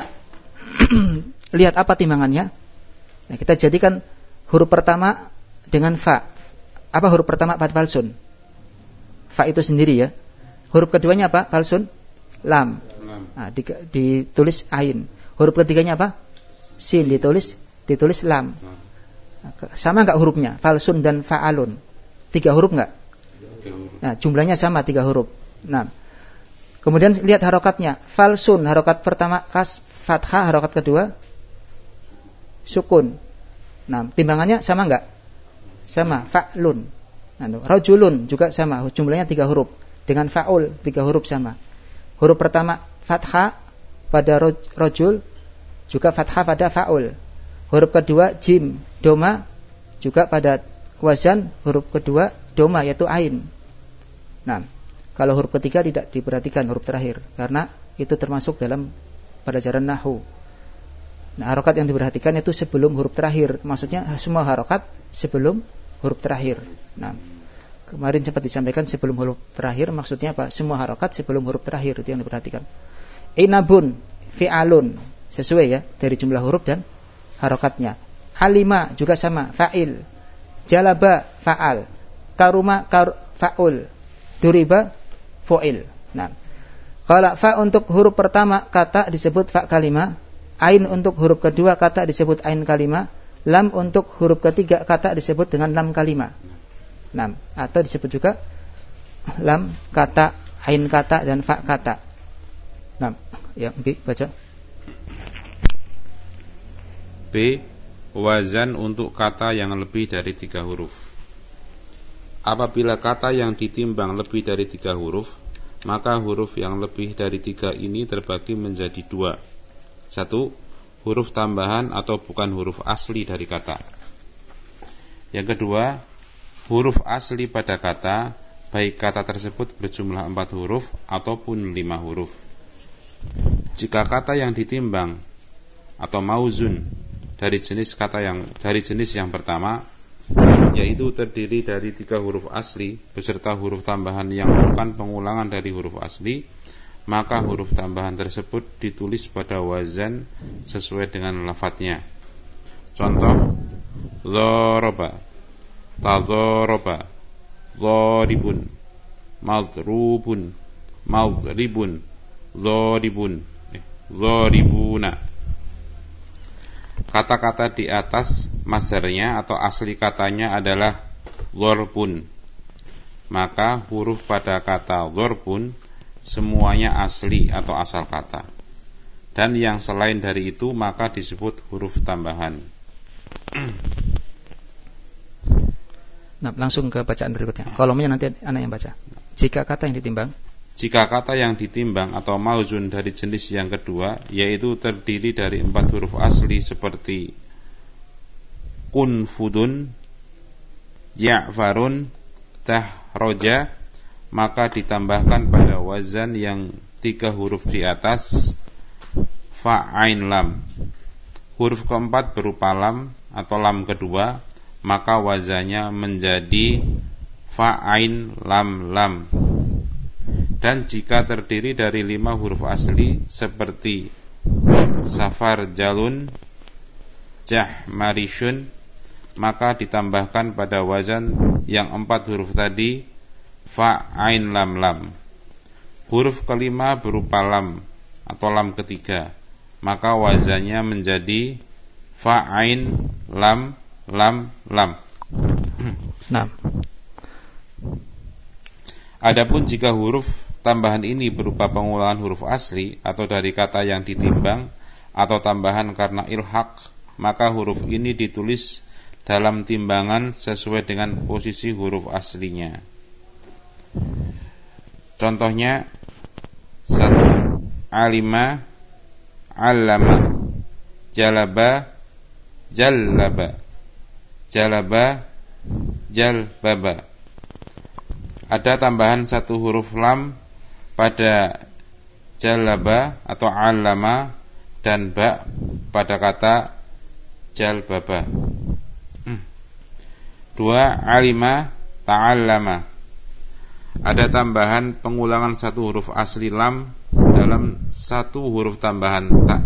lihat apa timbangannya. Nah, kita jadikan huruf pertama dengan fa. Apa huruf pertama pada falsun? Fa itu sendiri, ya. Huruf keduanya apa? Falsun? Lam. Nah, ditulis ain. Huruf ketiganya apa? Sin, ditulis lam. Nah, sama enggak hurufnya? Falsun dan fa'alun. 3 huruf enggak? Nah, jumlahnya sama 3 huruf. Nah, kemudian lihat harokatnya. Falsun, harokat pertama kas fathah, harokat kedua sukun. Nah, timbangannya sama enggak? Sama, fa'lun. Nah, rajulun juga sama, jumlahnya 3 huruf. Dengan fa'ul 3 huruf sama. Huruf pertama fathah pada rajul, juga fathah pada fa'ul. Huruf kedua jim, doma, juga pada wazan huruf kedua doma, yaitu ain. Nah, kalau huruf ketiga tidak diperhatikan, huruf terakhir, karena itu termasuk dalam pelajaran nahwu. Nah, harokat yang diperhatikan itu sebelum huruf terakhir. Maksudnya semua harokat sebelum huruf terakhir. Nah, kemarin sempat disampaikan sebelum huruf terakhir, maksudnya apa? Semua harokat sebelum huruf terakhir, itu yang diperhatikan. Inabun, fi'alun, sesuai, ya, dari jumlah huruf dan harokatnya. Alima juga sama, fa'il. Jalaba, fa'al. Karuma, fa'ul. Duriba, fu'il. Nah, kalau fa untuk huruf pertama kata disebut fa kalimah, ain untuk huruf kedua kata disebut ain kalimah, lam untuk huruf ketiga kata disebut dengan lam kalimah. Nah, atau disebut juga lam kata, ain kata, dan fa kata. Nah, ya, B, baca. B. Wazan untuk kata yang lebih dari 3 huruf. Apabila kata yang ditimbang lebih dari 3 huruf, maka huruf yang lebih dari 3 ini terbagi menjadi 2. 1. Huruf tambahan atau bukan huruf asli dari kata. Yang kedua, huruf asli pada kata, baik kata tersebut berjumlah 4 huruf ataupun 5 huruf. Jika kata yang ditimbang atau mauzun dari jenis yang pertama, yaitu terdiri dari 3 huruf asli beserta huruf tambahan yang bukan pengulangan dari huruf asli, maka huruf tambahan tersebut ditulis pada wazan sesuai dengan lafadznya. Contoh, dzaraba, tadzaraba, dzaribun, madrubun, madribun, dzaribun, dzaribuna. Kata-kata di atas masdarnya atau asli katanya adalah dzarbun. Maka huruf pada kata dzarbun semuanya asli atau asal kata. Dan yang selain dari itu maka disebut huruf tambahan. Nah, langsung ke bacaan berikutnya. Kolomnya nanti anak yang baca. Jika kata yang ditimbang atau mauzun dari jenis yang kedua, yaitu terdiri dari 4 huruf asli seperti kunfudun, ya'farun, tahroja, maka ditambahkan pada wazan yang 3 huruf di atas, fa'ain lam. Huruf keempat berupa lam atau lam kedua, maka wazannya menjadi fa'ain lam lam. Dan jika terdiri dari 5 huruf asli seperti safar jalun, jahmarishun, maka ditambahkan pada wazan yang 4 huruf tadi, fa'ain lam lam. Huruf kelima berupa lam atau lam ketiga, maka wazannya menjadi fa'ain lam lam lam. Nah, adapun jika huruf tambahan ini berupa pengulangan huruf asli atau dari kata yang ditimbang atau tambahan karena ilhaq, maka huruf ini ditulis dalam timbangan sesuai dengan posisi huruf aslinya. Contohnya 1. Alima, allama, jalaba, jallaba, jalaba, jalbaba. Ada tambahan 1 huruf lam pada jalaba atau allama dan ba pada kata jalbaba. 2. Alima, ta'allama. Ada tambahan pengulangan 1 huruf asli lam dalam 1 huruf tambahan ta.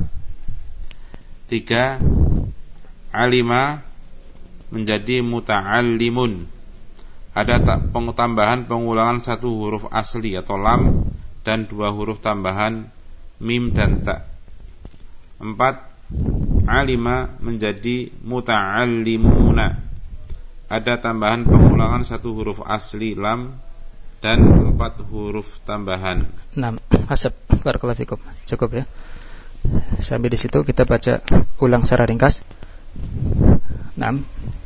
3. Alima menjadi muta'allimun. Ada tambahan pengulangan 1 huruf asli atau lam dan 2 huruf tambahan mim dan ta. 4. Alima menjadi muta'allimuna. Ada tambahan pengulangan 1 huruf asli lam dan 4 huruf tambahan. 6. Hasab, barakallahu fikum. Cukup ya. Sampai di situ kita baca ulang secara ringkas. 6.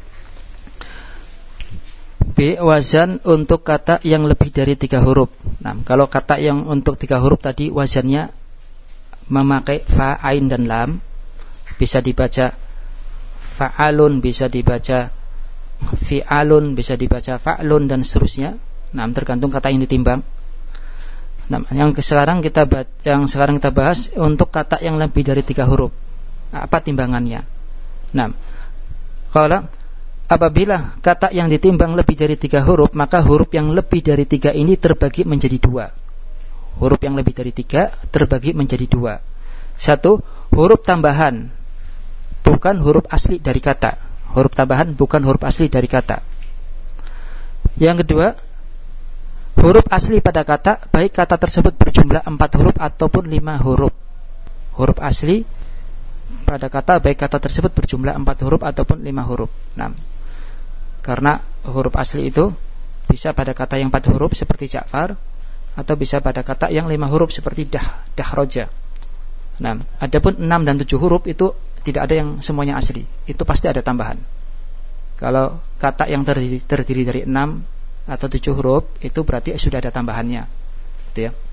B. Wazan untuk kata yang lebih dari 3 huruf. 6. Kalau kata yang untuk 3 huruf tadi wazannya memakai fa, ain dan lam, bisa dibaca fa'alun, bisa dibaca fi'alun, bisa dibaca fa'lun dan seterusnya. Nah, tergantung kata yang ditimbang. Nah, yang sekarang kita bahas untuk kata yang lebih dari 3 huruf. Apa timbangannya? Nah, kalau apabila kata yang ditimbang lebih dari 3 huruf, maka huruf yang lebih dari 3 ini terbagi menjadi 2. Huruf yang lebih dari 3 terbagi menjadi 2. 1. Huruf tambahan, bukan huruf asli dari kata. Huruf tambahan bukan huruf asli dari kata. Yang kedua, huruf asli pada kata, baik kata tersebut berjumlah 4 huruf ataupun 5 huruf. Huruf asli pada kata, baik kata tersebut berjumlah 4 huruf ataupun 5 huruf. Nah, karena huruf asli itu bisa pada kata yang 4 huruf seperti Ja'far, atau bisa pada kata yang 5 huruf seperti dahroja. Nah, adapun 6 dan 7 huruf itu tidak ada yang semuanya asli. Itu pasti ada tambahan. Kalau kata yang terdiri dari 6 atau 7 huruf, itu berarti sudah ada tambahannya. Gitu ya.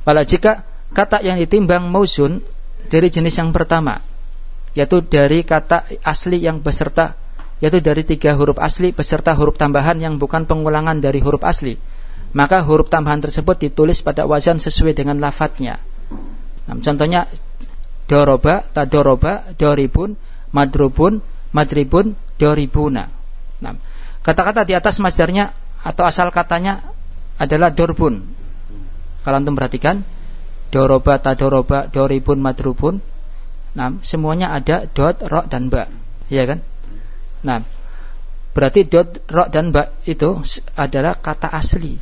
Kalau jika kata yang ditimbang mauzun dari jenis yang pertama, yaitu dari kata asli yang beserta, yaitu dari 3 huruf asli beserta huruf tambahan yang bukan pengulangan dari huruf asli, maka huruf tambahan tersebut ditulis pada wazan sesuai dengan lafadznya. Nah, contohnya doroba, tadoroba, doribun, madrubun, madribun, doribuna. Nah, kata-kata di atas masdarnya atau asal katanya adalah dorbun. Kalau antum perhatikan, doroba, tadoroba, doribun, madrubun, nah, semuanya ada dot, ro, dan ba, ya kan? Nah, berarti dot, ro, dan ba itu adalah kata asli.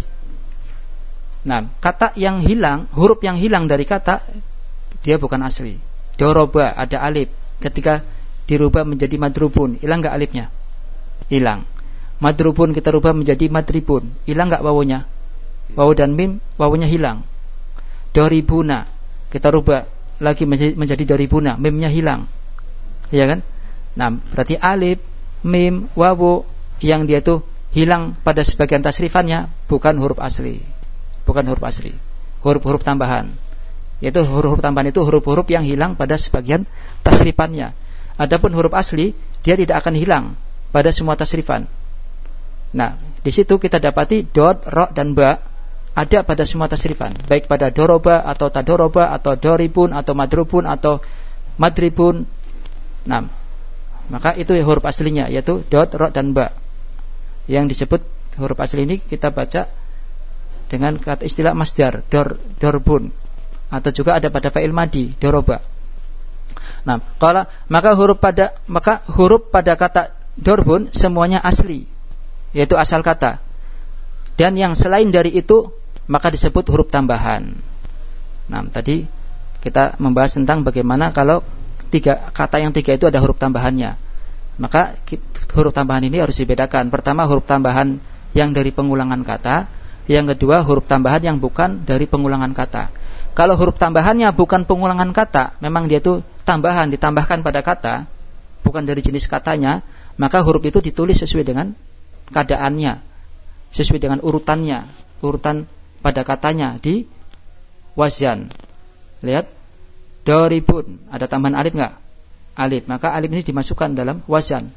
Nah, kata yang hilang, huruf yang hilang dari kata, dia bukan asli. Doroba ada alif, ketika dirubah menjadi madrubun, hilang nggak alifnya? Hilang. Madrubun kita rubah menjadi madribun, hilang nggak wawunya? Wawu dan mim, wawunya hilang. Doribuna kita rubah lagi menjadi doribuna, mimnya hilang, ya kan? Nah, berarti alif, mim, wawu yang dia tuh hilang pada sebagian tasrifannya bukan huruf asli, bukan huruf asli, huruf-huruf tambahan. Yaitu huruf tambahan itu huruf-huruf yang hilang pada sebagian tasrifannya. Adapun huruf asli dia tidak akan hilang pada semua tasrifan. Nah, di situ kita dapati dot, ro, dan ba ada pada semua tasrifan, baik pada doroba atau tadoroba atau doribun atau madrubun atau madribun. Nah, maka itu huruf aslinya, yaitu dot, ro, dan ba. Yang disebut huruf asli ini kita baca dengan kata istilah masdar, dorbun, atau juga ada pada fa'il madi, doroba. Nah, kalau maka huruf pada kata dorbun semuanya asli, yaitu asal kata. Dan yang selain dari itu maka disebut huruf tambahan. Nah, tadi kita membahas tentang bagaimana kalau kata yang 3 itu ada huruf tambahannya. Maka huruf tambahan ini harus dibedakan. Pertama, huruf tambahan yang dari pengulangan kata. Yang kedua, huruf tambahan yang bukan dari pengulangan kata. Kalau huruf tambahannya bukan pengulangan kata, memang dia itu tambahan, ditambahkan pada kata, bukan dari jenis katanya, maka huruf itu ditulis sesuai dengan keadaannya, sesuai dengan urutannya, urutan pada katanya di wazan. Lihat, doribun, ada tambahan alif enggak? Alif, maka alif ini dimasukkan dalam wazan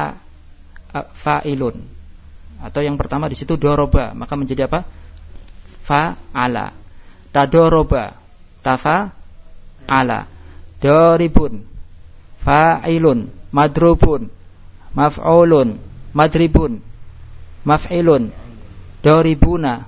fa'ilun. Atau yang pertama di situ doroba, maka menjadi apa? Fa'ala. Tadoroba, tafa'ala. Doribun, fa'ilun, madrubun, maf'ulun, madribun, maf'ilun, doribuna,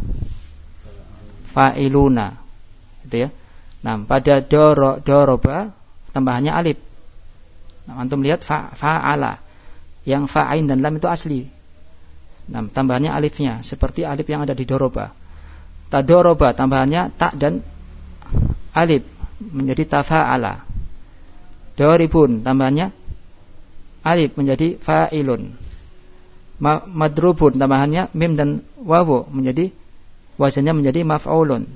fa'iluna, gitu ya. Nah, pada doroba tambahannya alif. Nah, antum lihat fa'ala, yang fa'ain dan lam itu asli. Nah, tambahannya alifnya seperti alif yang ada di doroba. Tadoroba tambahannya ta dan alif menjadi tafa'ala. Doribun tambahannya alif menjadi fa'ilun. Madrubun tambahannya mim dan wawu menjadi wazannya menjadi maf'ulun.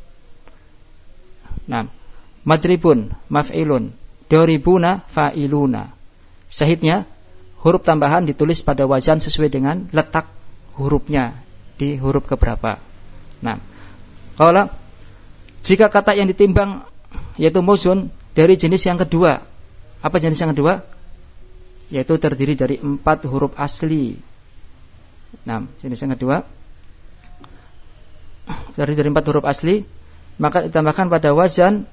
Nah, madribun maf'ilun, doribuna fa'iluna. Syahidnya huruf tambahan ditulis pada wazan sesuai dengan letak hurufnya di huruf keberapa. Nah, kalau jika kata yang ditimbang yaitu mauzun dari jenis yang kedua, apa jenis yang kedua? Yaitu terdiri dari 4 huruf asli. Nah, jenis yang kedua terdiri dari 4 huruf asli, maka ditambahkan pada wazan,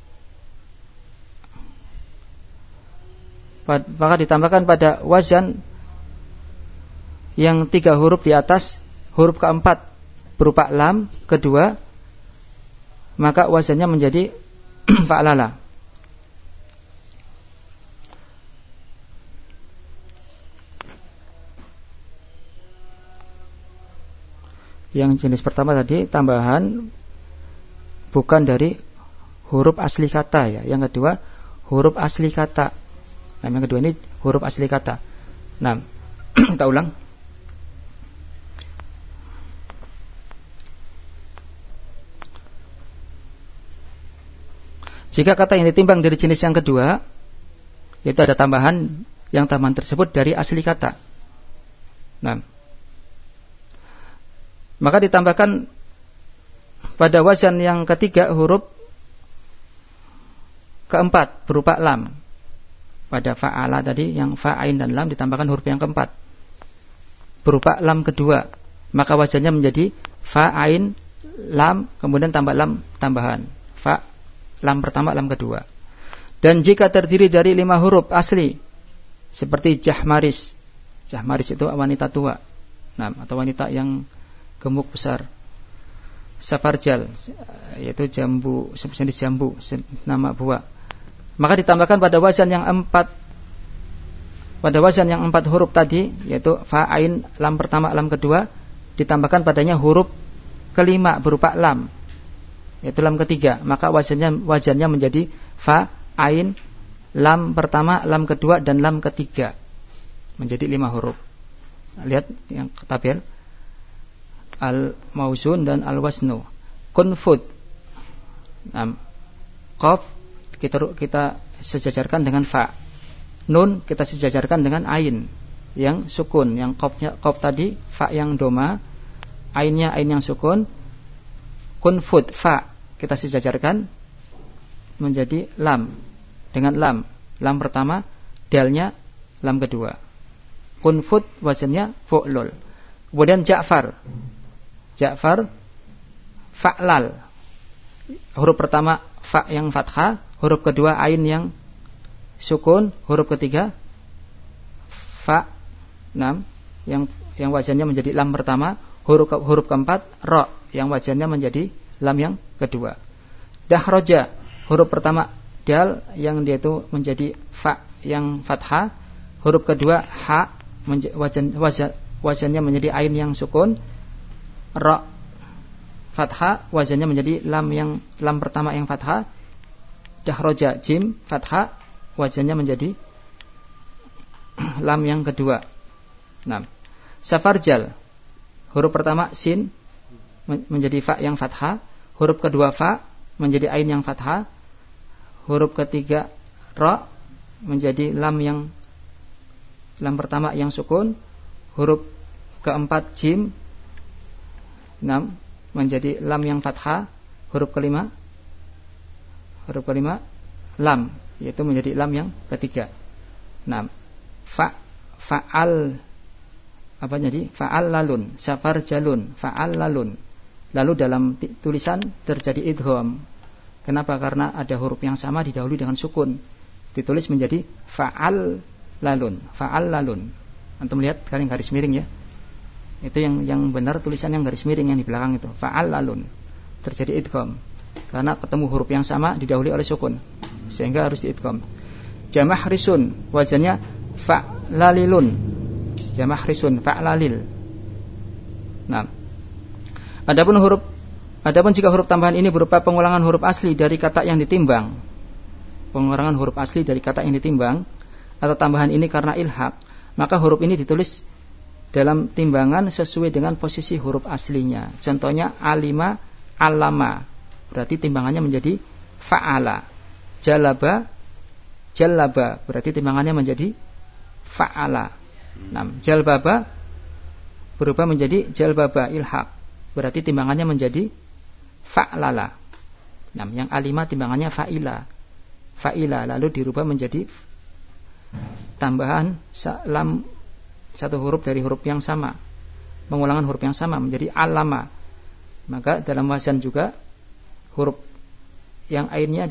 maka ditambahkan pada wazan yang 3 huruf di atas huruf keempat berupa lam kedua, maka wazannya menjadi fa'lala. Yang jenis pertama tadi tambahan bukan dari huruf asli kata, ya. Yang kedua huruf asli kata. Nah, yang kedua ini huruf asli kata. Nah, kita ulang. Jika kata yang ditimbang dari jenis yang kedua, yaitu ada tambahan, yang tambahan tersebut dari asli kata. Nah, maka ditambahkan pada wazan yang ketiga huruf keempat berupa lam. Pada fa'ala tadi yang fa'ain dan lam ditambahkan huruf yang keempat berupa lam kedua, maka wazannya menjadi fa'ain lam kemudian tambah lam tambahan. Fa lam pertama lam kedua. Dan jika terdiri dari 5 huruf asli seperti jahmaris. Jahmaris itu wanita tua. Nah, atau wanita yang gemuk besar. Safarjal yaitu jambu, sejenis jambu, nama buah. Maka ditambahkan pada wazan yang 4 huruf tadi yaitu fa'ain lam pertama lam kedua, ditambahkan padanya huruf kelima berupa lam yaitu lam ketiga, maka wazannya menjadi fa'ain lam pertama lam kedua dan lam ketiga, menjadi 5 huruf. Lihat yang tabel al-mauzun dan al-wasnu. Kunfud. Qaf kita sejajarkan dengan fa. Nun kita sejajarkan dengan ain yang sukun, yang qaf tadi fa yang doma, ainnya ain yang sukun. Kunfud fa kita sejajarkan menjadi lam dengan lam pertama, dalnya lam kedua. Kunfud wazannya fu'lul. Kemudian Ja'far fa'lal, huruf pertama fa yang fathah, huruf kedua ain yang sukun, huruf ketiga fa yang wazannya menjadi lam pertama, huruf keempat ra yang wazannya menjadi lam yang kedua. Dahroja, huruf pertama dal yang dia itu menjadi fa yang fathah, huruf kedua ha wazannya menjadi ain yang sukun, ra fathah wazannya menjadi lam pertama yang fathah. Dahroja jim fathah wazannya menjadi lam yang kedua. Safarjal, huruf pertama sin menjadi fa yang fathah, huruf kedua fa menjadi ain yang fathah, huruf ketiga ra menjadi lam pertama yang sukun, huruf keempat jim menjadi lam yang fathah, huruf kelima lam yaitu menjadi lam yang ketiga. Fa'al apa jadi? Fa'al lalun, safar jalun, fa'al lalun. Lalu dalam tulisan terjadi idgham. Kenapa? Karena ada huruf yang sama didahului dengan sukun. Ditulis menjadi fa'al lalun, fa'al lalun. Antum lihat garis miring ya. Itu yang benar tulisan yang garis miring yang di belakang itu. Fa'al lalun. Terjadi idgham. Karena ketemu huruf yang sama didahului oleh sukun. Sehingga harus diidgham. Jamah risun, wazannya fa'lalilun. Jamah risun, fa'lalil. Adapun jika huruf tambahan ini berupa pengulangan huruf asli dari kata yang ditimbang. Pengulangan huruf asli dari kata yang ditimbang atau tambahan ini karena ilhaq, maka huruf ini ditulis dalam timbangan sesuai dengan posisi huruf aslinya. Contohnya alima, alama. Berarti timbangannya menjadi fa'ala. Jalaba, jalaba. Berarti timbangannya menjadi fa'ala. Jalbaba berubah menjadi jalbaba ilhaq. Berarti timbangannya menjadi fa'lala. Yang alima timbangannya fa'ila. Fa'ila lalu dirubah menjadi tambahan lam satu huruf dari huruf yang sama, pengulangan huruf yang sama menjadi alama. Maka dalam wazan juga huruf yang ainnya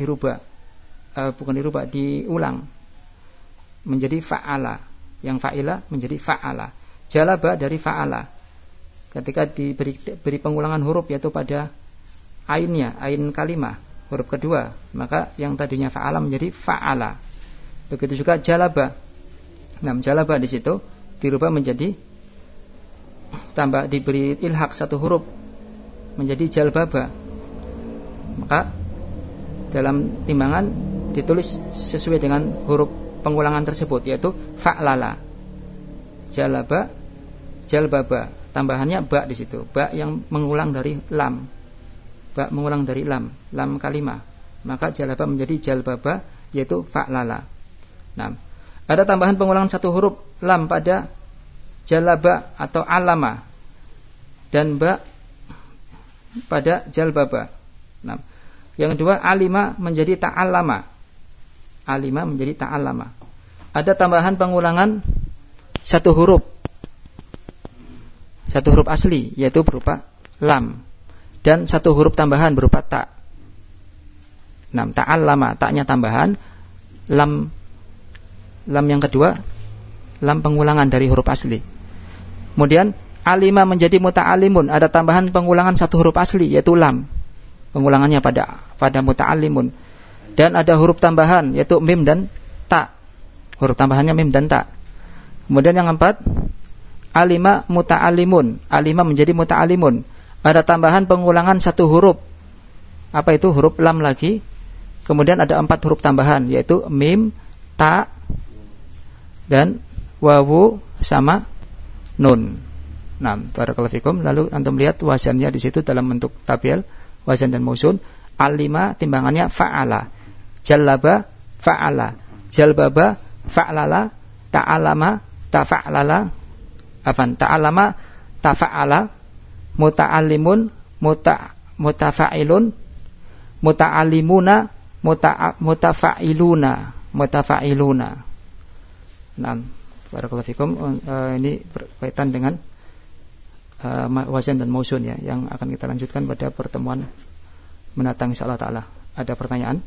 diulang menjadi fa'ala, yang fa'ila menjadi fa'ala. Jalaba dari fa'ala. Ketika diberi pengulangan huruf yaitu pada ainnya, ain kalimah, huruf kedua, maka yang tadinya fa'ala menjadi fa'ala. Begitu juga jalaba. Jalaba di situ dirubah menjadi diberi ilhaq satu huruf menjadi jalbaba. Maka dalam timbangan ditulis sesuai dengan huruf pengulangan tersebut yaitu fa'lala. Jalaba, jalbaba. Tambahannya ba di situ. Ba yang mengulang dari lam. Ba mengulang dari lam kalimah. Maka jalaba menjadi jalbaba yaitu fa'lala. Ada tambahan pengulangan satu huruf lam pada jalaba atau alama dan ba pada jalbaba. Nah, yang kedua alima menjadi ta'allama. Alima menjadi ta'allama. Ada tambahan pengulangan satu huruf asli, yaitu berupa lam, dan satu huruf tambahan berupa ta. Nah, ta'allama, taknya tambahan, lam yang kedua lam pengulangan dari huruf asli. Kemudian alima menjadi muta'allimun, ada tambahan pengulangan satu huruf asli, yaitu lam, pengulangannya pada muta'allimun, dan ada huruf tambahan yaitu mim dan ta, huruf tambahannya mim dan ta. Kemudian yang keempat, alima muta'allimun, alima menjadi muta'allimun, ada tambahan pengulangan satu huruf, apa itu? Huruf lam lagi. Kemudian ada 4 huruf tambahan, yaitu mim, ta, dan wawu sama nun. Nah, barakallahu fikum. Lalu antum lihat wazannya di situ dalam bentuk tabial, wazan dan mausun. Alima timbangannya fa'ala, jallaba fa'ala, jalbaba fa'lala, ta'alama tafa'lala, ta'alama tafa'ala, muta'allimun mutafa'ilun, muta'allimuna mutafa'iluna. Nah, barakallahu fikum. Ini berkaitan dengan wazan dan mausun ya, yang akan kita lanjutkan pada pertemuan mendatang insyaallah taala. Ada pertanyaan?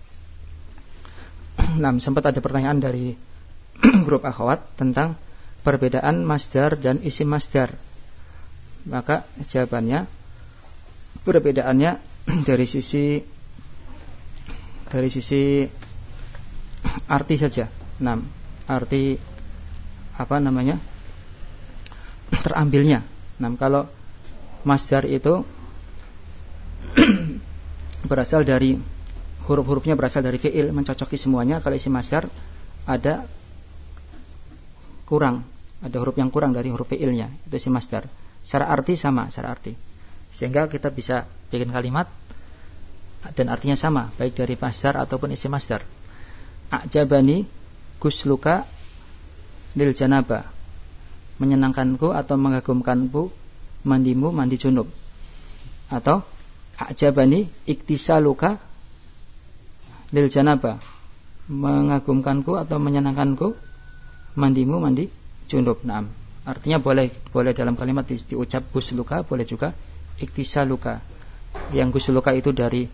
Nah, sempat ada pertanyaan dari grup akhwat tentang perbedaan masdar dan isim masdar. Maka jawabannya, perbedaannya dari sisi arti saja. Nah, arti terambilnya. Nah, kalau masdar itu berasal dari huruf-hurufnya berasal dari fi'il, mencocoki semuanya. Kalau isim masdar ada huruf yang kurang dari huruf fi'ilnya, itu isim masdar. Secara arti sama, sehingga kita bisa bikin kalimat dan artinya sama, baik dari masdar ataupun isim masdar. A'jabani gusluka lil janaba, menyenangkanku atau mengagumkanku mandimu mandi junub. Atau a'jabani iktisaluka lil janaba, mengagumkanku atau menyenangkanku mandimu mandi junub. Nah, artinya boleh dalam kalimat diucap gusluka, boleh juga iktisaluka. Yang gusluka itu dari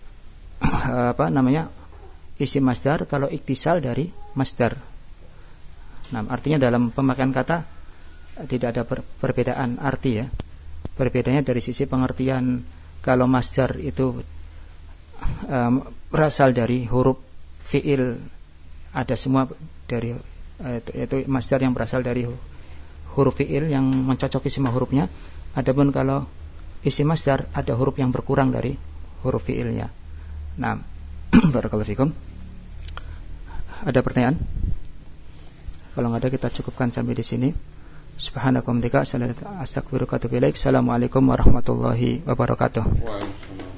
isim masdar, kalau iktisal dari masdar. Nah, artinya dalam pemakaian kata tidak ada perbedaan arti ya. Perbedaannya dari sisi pengertian. Kalau masdar itu berasal dari huruf fi'il, ada semua dari itu masdar yang berasal dari huruf fi'il yang mencocoki semua hurufnya. Adapun kalau isim masdar ada huruf yang berkurang dari huruf fi'ilnya. Nah, barakallahu fikum. Ada pertanyaan? Kalau nggak ada, kita cukupkan sampai di sini. Subhanallahi wa bihamdihi, astaghfiruka wa atubu ilaik. Assalamualaikum warahmatullahi wabarakatuh.